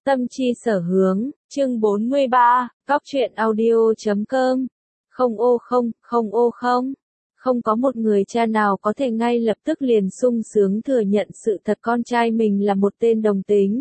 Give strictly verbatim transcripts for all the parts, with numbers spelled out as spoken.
Tâm chi sở hướng, chương bốn mươi ba, góc truyện audio chấm com. Không ô không, không ô không. Không có một người cha nào có thể ngay lập tức liền sung sướng thừa nhận sự thật con trai mình là một tên đồng tính.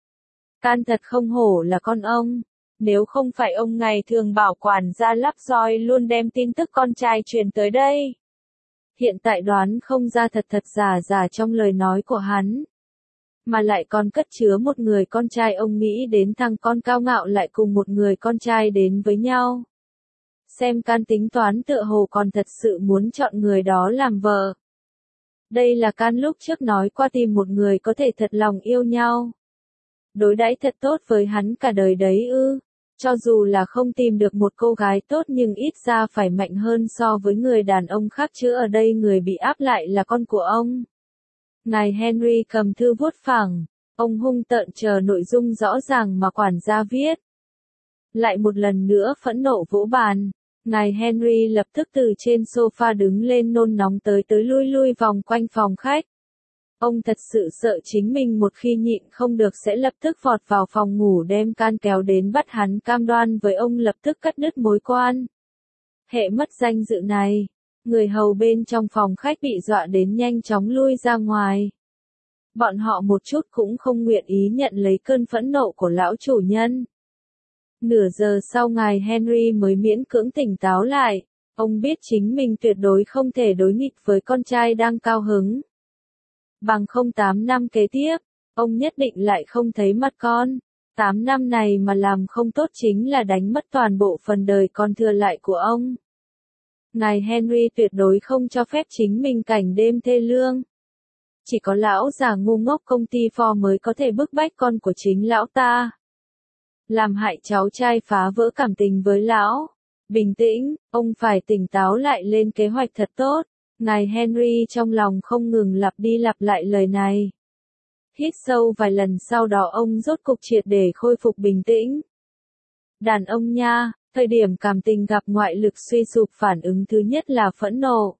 Can thật không hổ là con ông. Nếu không phải ông ngày thường bảo quản ra lắp roi luôn đem tin tức con trai truyền tới đây. Hiện tại đoán không ra thật thật giả giả trong lời nói của hắn. Mà lại còn cất chứa một người con trai, ông nghĩ đến thằng con cao ngạo lại cùng một người con trai đến với nhau. Xem Can tính toán tựa hồ còn thật sự muốn chọn người đó làm vợ. Đây là Can lúc trước nói qua tìm một người có thể thật lòng yêu nhau. Đối đãi thật tốt với hắn cả đời đấy ư. Cho dù là không tìm được một cô gái tốt nhưng ít ra phải mạnh hơn so với người đàn ông khác chứ ở đây người bị áp lại là con của ông. Ngài Henry cầm thư vuốt phẳng, ông hung tợn chờ nội dung rõ ràng mà quản gia viết. Lại một lần nữa phẫn nộ vỗ bàn, ngài Henry lập tức từ trên sofa đứng lên nôn nóng tới tới lui lui vòng quanh phòng khách. Ông thật sự sợ chính mình một khi nhịn không được sẽ lập tức vọt vào phòng ngủ đem Can kéo đến bắt hắn cam đoan với ông lập tức cắt đứt mối quan hệ mất danh dự này. Người hầu bên trong phòng khách bị dọa đến nhanh chóng lui ra ngoài. Bọn họ một chút cũng không nguyện ý nhận lấy cơn phẫn nộ của lão chủ nhân. Nửa giờ sau ngài Henry mới miễn cưỡng tỉnh táo lại. Ông biết chính mình tuyệt đối không thể đối nghịch với con trai đang cao hứng. Bằng không tám năm kế tiếp, ông nhất định lại không thấy mặt con. Tám năm này mà làm không tốt chính là đánh mất toàn bộ phần đời còn thừa lại của ông. Ngài Henry tuyệt đối không cho phép chính mình cảnh đêm thê lương. Chỉ có lão già ngu ngốc công ty Ford mới có thể bức bách con của chính lão ta. Làm hại cháu trai phá vỡ cảm tình với lão. Bình tĩnh, ông phải tỉnh táo lại lên kế hoạch thật tốt. Ngài Henry trong lòng không ngừng lặp đi lặp lại lời này. Hít sâu vài lần sau đó ông rốt cục triệt để khôi phục bình tĩnh. Đàn ông nha. Thời điểm cảm tình gặp ngoại lực suy sụp phản ứng thứ nhất là phẫn nộ.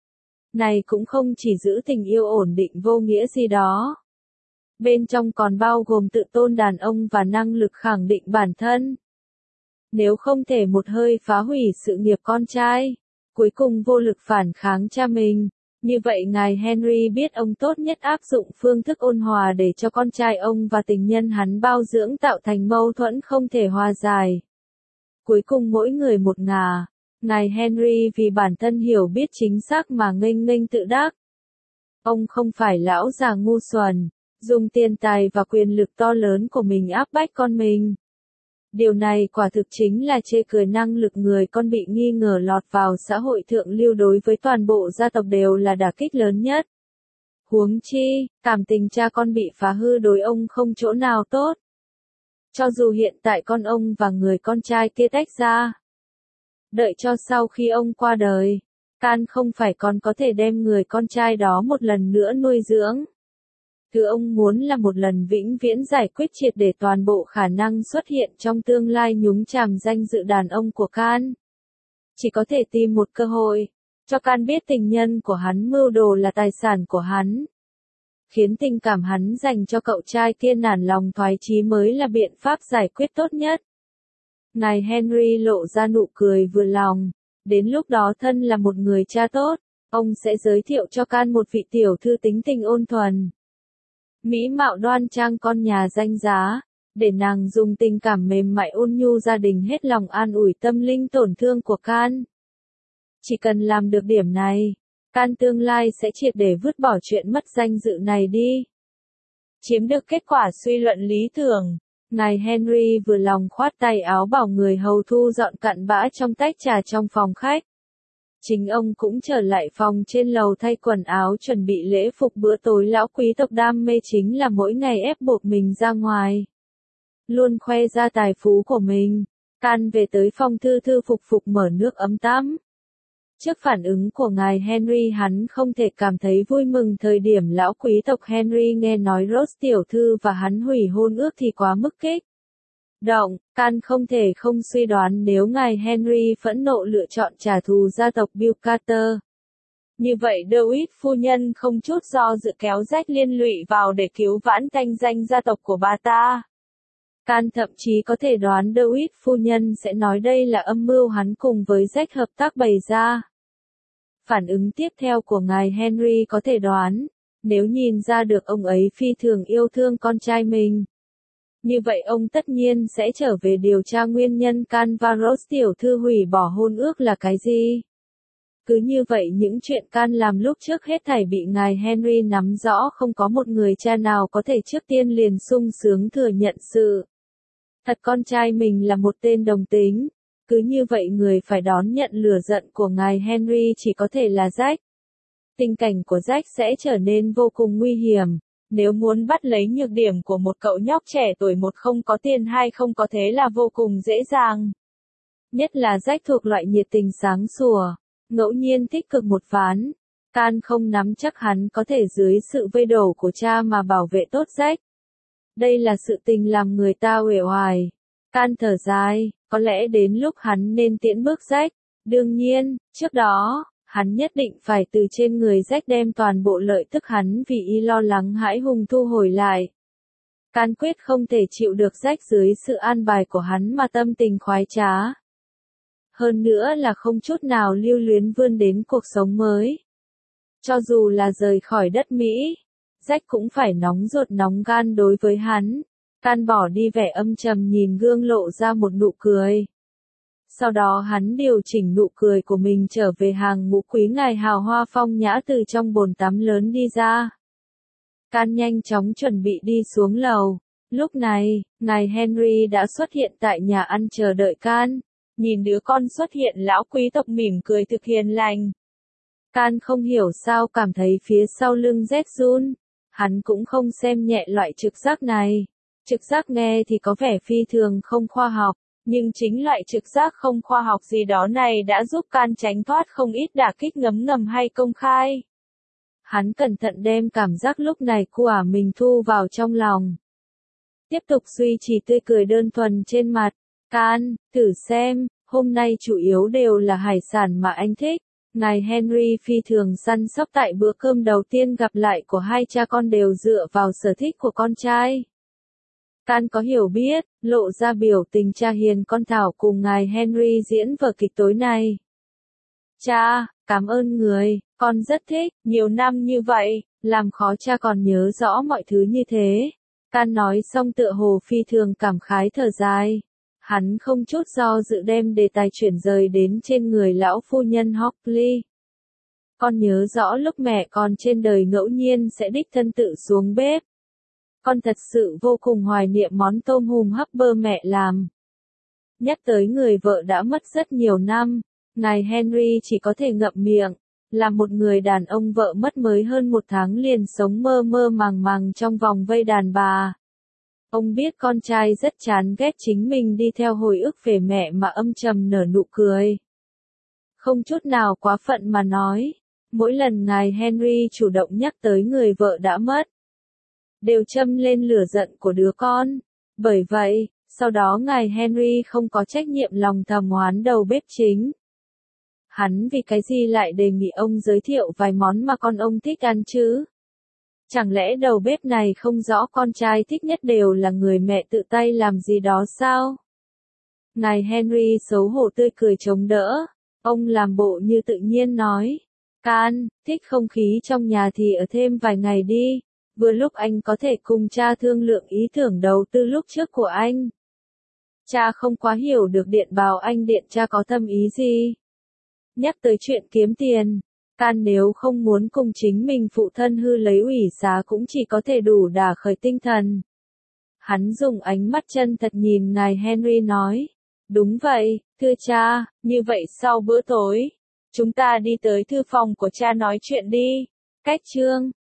Này cũng không chỉ giữ tình yêu ổn định vô nghĩa gì đó. Bên trong còn bao gồm tự tôn đàn ông và năng lực khẳng định bản thân. Nếu không thể một hơi phá hủy sự nghiệp con trai, cuối cùng vô lực phản kháng cha mình, như vậy ngài Henry biết ông tốt nhất áp dụng phương thức ôn hòa để cho con trai ông và tình nhân hắn bao dưỡng tạo thành mâu thuẫn không thể hòa giải. Cuối cùng mỗi người một ngả, ngài Henry vì bản thân hiểu biết chính xác mà nghênh nghênh tự đắc. Ông không phải lão già ngu xuẩn, dùng tiền tài và quyền lực to lớn của mình áp bách con mình. Điều này quả thực chính là chê cười năng lực người con bị nghi ngờ lọt vào xã hội thượng lưu đối với toàn bộ gia tộc đều là đả kích lớn nhất. Huống chi, cảm tình cha con bị phá hư đối ông không chỗ nào tốt. Cho dù hiện tại con ông và người con trai kia tách ra. Đợi cho sau khi ông qua đời, Can không phải còn có thể đem người con trai đó một lần nữa nuôi dưỡng. Thứ ông muốn là một lần vĩnh viễn giải quyết triệt để toàn bộ khả năng xuất hiện trong tương lai nhúng chàm danh dự đàn ông của Can. Chỉ có thể tìm một cơ hội, cho Can biết tình nhân của hắn mưu đồ là tài sản của hắn. Khiến tình cảm hắn dành cho cậu trai kia nản lòng thoái chí mới là biện pháp giải quyết tốt nhất. Ngài Henry lộ ra nụ cười vừa lòng. Đến lúc đó thân là một người cha tốt, ông sẽ giới thiệu cho Can một vị tiểu thư tính tình ôn thuần. Mỹ mạo đoan trang con nhà danh giá, để nàng dùng tình cảm mềm mại ôn nhu gia đình hết lòng an ủi tâm linh tổn thương của Can. Chỉ cần làm được điểm này, Can tương lai sẽ triệt để vứt bỏ chuyện mất danh dự này đi. Chiếm được kết quả suy luận lý tưởng, ngài Henry vừa lòng khoát tay áo bảo người hầu thu dọn cặn bã trong tách trà trong phòng khách. Chính ông cũng trở lại phòng trên lầu thay quần áo chuẩn bị lễ phục bữa tối lão quý tộc đam mê chính là mỗi ngày ép buộc mình ra ngoài. Luôn khoe ra tài phú của mình, Can về tới phòng thư thư phục phục mở nước ấm tắm. Trước phản ứng của ngài Henry hắn không thể cảm thấy vui mừng thời điểm lão quý tộc Henry nghe nói Rose tiểu thư và hắn hủy hôn ước thì quá mức kích động. Can không thể không suy đoán nếu ngài Henry phẫn nộ lựa chọn trả thù gia tộc Bill Carter. Như vậy Dewitt phu nhân không chút do dự kéo rách liên lụy vào để cứu vãn thanh danh gia tộc của bà ta. Can thậm chí có thể đoán Dewey phu nhân sẽ nói đây là âm mưu hắn cùng với Jack hợp tác bày ra. Phản ứng tiếp theo của ngài Henry có thể đoán, nếu nhìn ra được ông ấy phi thường yêu thương con trai mình. Như vậy ông tất nhiên sẽ trở về điều tra nguyên nhân Can và Rose tiểu thư hủy bỏ hôn ước là cái gì. Cứ như vậy những chuyện Can làm lúc trước hết thảy bị ngài Henry nắm rõ, không có một người cha nào có thể trước tiên liền sung sướng thừa nhận sự thật con trai mình là một tên đồng tính. Cứ như vậy người phải đón nhận lửa giận của ngài Henry chỉ có thể là Jack. Tình cảnh của Jack sẽ trở nên vô cùng nguy hiểm. Nếu muốn bắt lấy nhược điểm của một cậu nhóc trẻ tuổi, một không có tiền hai không có thế là vô cùng dễ dàng. Nhất là Jack thuộc loại nhiệt tình sáng sủa, ngẫu nhiên tích cực một ván. Can không nắm chắc hắn có thể dưới sự vây đổ của cha mà bảo vệ tốt Jack. Đây là sự tình làm người ta uể oải. Can thở dài, có lẽ đến lúc hắn nên tiễn bước Jack. Đương nhiên, trước đó, hắn nhất định phải từ trên người Jack đem toàn bộ lợi tức hắn vì y lo lắng hãi hùng thu hồi lại. Can quyết không thể chịu được Jack dưới sự an bài của hắn mà tâm tình khoái trá. Hơn nữa là không chút nào lưu luyến vươn đến cuộc sống mới. Cho dù là rời khỏi đất Mỹ, Jack cũng phải nóng ruột nóng gan đối với hắn. Can bỏ đi vẻ âm trầm nhìn gương lộ ra một nụ cười. Sau đó hắn điều chỉnh nụ cười của mình trở về hàng ngũ quý ngài hào hoa phong nhã từ trong bồn tắm lớn đi ra. Can nhanh chóng chuẩn bị đi xuống lầu. Lúc này, ngài Henry đã xuất hiện tại nhà ăn chờ đợi Can. Nhìn đứa con xuất hiện, lão quý tộc mỉm cười thực hiền lành. Can không hiểu sao cảm thấy phía sau lưng rét run. Hắn cũng không xem nhẹ loại trực giác này. Trực giác nghe thì có vẻ phi thường không khoa học, nhưng chính loại trực giác không khoa học gì đó này đã giúp Can tránh thoát không ít đả kích ngấm ngầm hay công khai. Hắn cẩn thận đem cảm giác lúc này của mình thu vào trong lòng. Tiếp tục duy trì tươi cười đơn thuần trên mặt. Can, thử xem, hôm nay chủ yếu đều là hải sản mà anh thích. Ngài Henry phi thường săn sóc tại bữa cơm đầu tiên gặp lại của hai cha con đều dựa vào sở thích của con trai. Can có hiểu biết, lộ ra biểu tình cha hiền con Thảo cùng ngài Henry diễn vở kịch tối nay. Cha, cảm ơn người, con rất thích, nhiều năm như vậy, làm khó cha còn nhớ rõ mọi thứ như thế. Can nói xong tựa hồ phi thường cảm khái thở dài. Hắn không chút do dự đem đề tài chuyển rời đến trên người lão phu nhân Hockley. Con nhớ rõ lúc mẹ con trên đời ngẫu nhiên sẽ đích thân tự xuống bếp. Con thật sự vô cùng hoài niệm món tôm hùm hấp bơ mẹ làm. Nhắc tới người vợ đã mất rất nhiều năm, ngài Henry chỉ có thể ngậm miệng. Là một người đàn ông vợ mất mới hơn một tháng liền sống mơ mơ màng màng trong vòng vây đàn bà. Ông biết con trai rất chán ghét chính mình đi theo hồi ức về mẹ mà âm trầm nở nụ cười. Không chút nào quá phận mà nói, mỗi lần ngài Henry chủ động nhắc tới người vợ đã mất, đều châm lên lửa giận của đứa con. Bởi vậy, sau đó ngài Henry không có trách nhiệm lòng thầm oán đầu bếp chính. Hắn vì cái gì lại đề nghị ông giới thiệu vài món mà con ông thích ăn chứ? Chẳng lẽ đầu bếp này không rõ con trai thích nhất đều là người mẹ tự tay làm gì đó sao? Ngài Henry xấu hổ tươi cười chống đỡ. Ông làm bộ như tự nhiên nói. Can, thích không khí trong nhà thì ở thêm vài ngày đi. Vừa lúc anh có thể cùng cha thương lượng ý tưởng đầu tư lúc trước của anh. Cha không quá hiểu được điện bào anh điện cha có thâm ý gì. Nhắc tới chuyện kiếm tiền, Can nếu không muốn cùng chính mình phụ thân hư lấy ủy xá cũng chỉ có thể đủ đả khởi tinh thần. Hắn dùng ánh mắt chân thật nhìn ngài Henry nói. Đúng vậy, thưa cha, như vậy sau bữa tối, chúng ta đi tới thư phòng của cha nói chuyện đi. Cách chương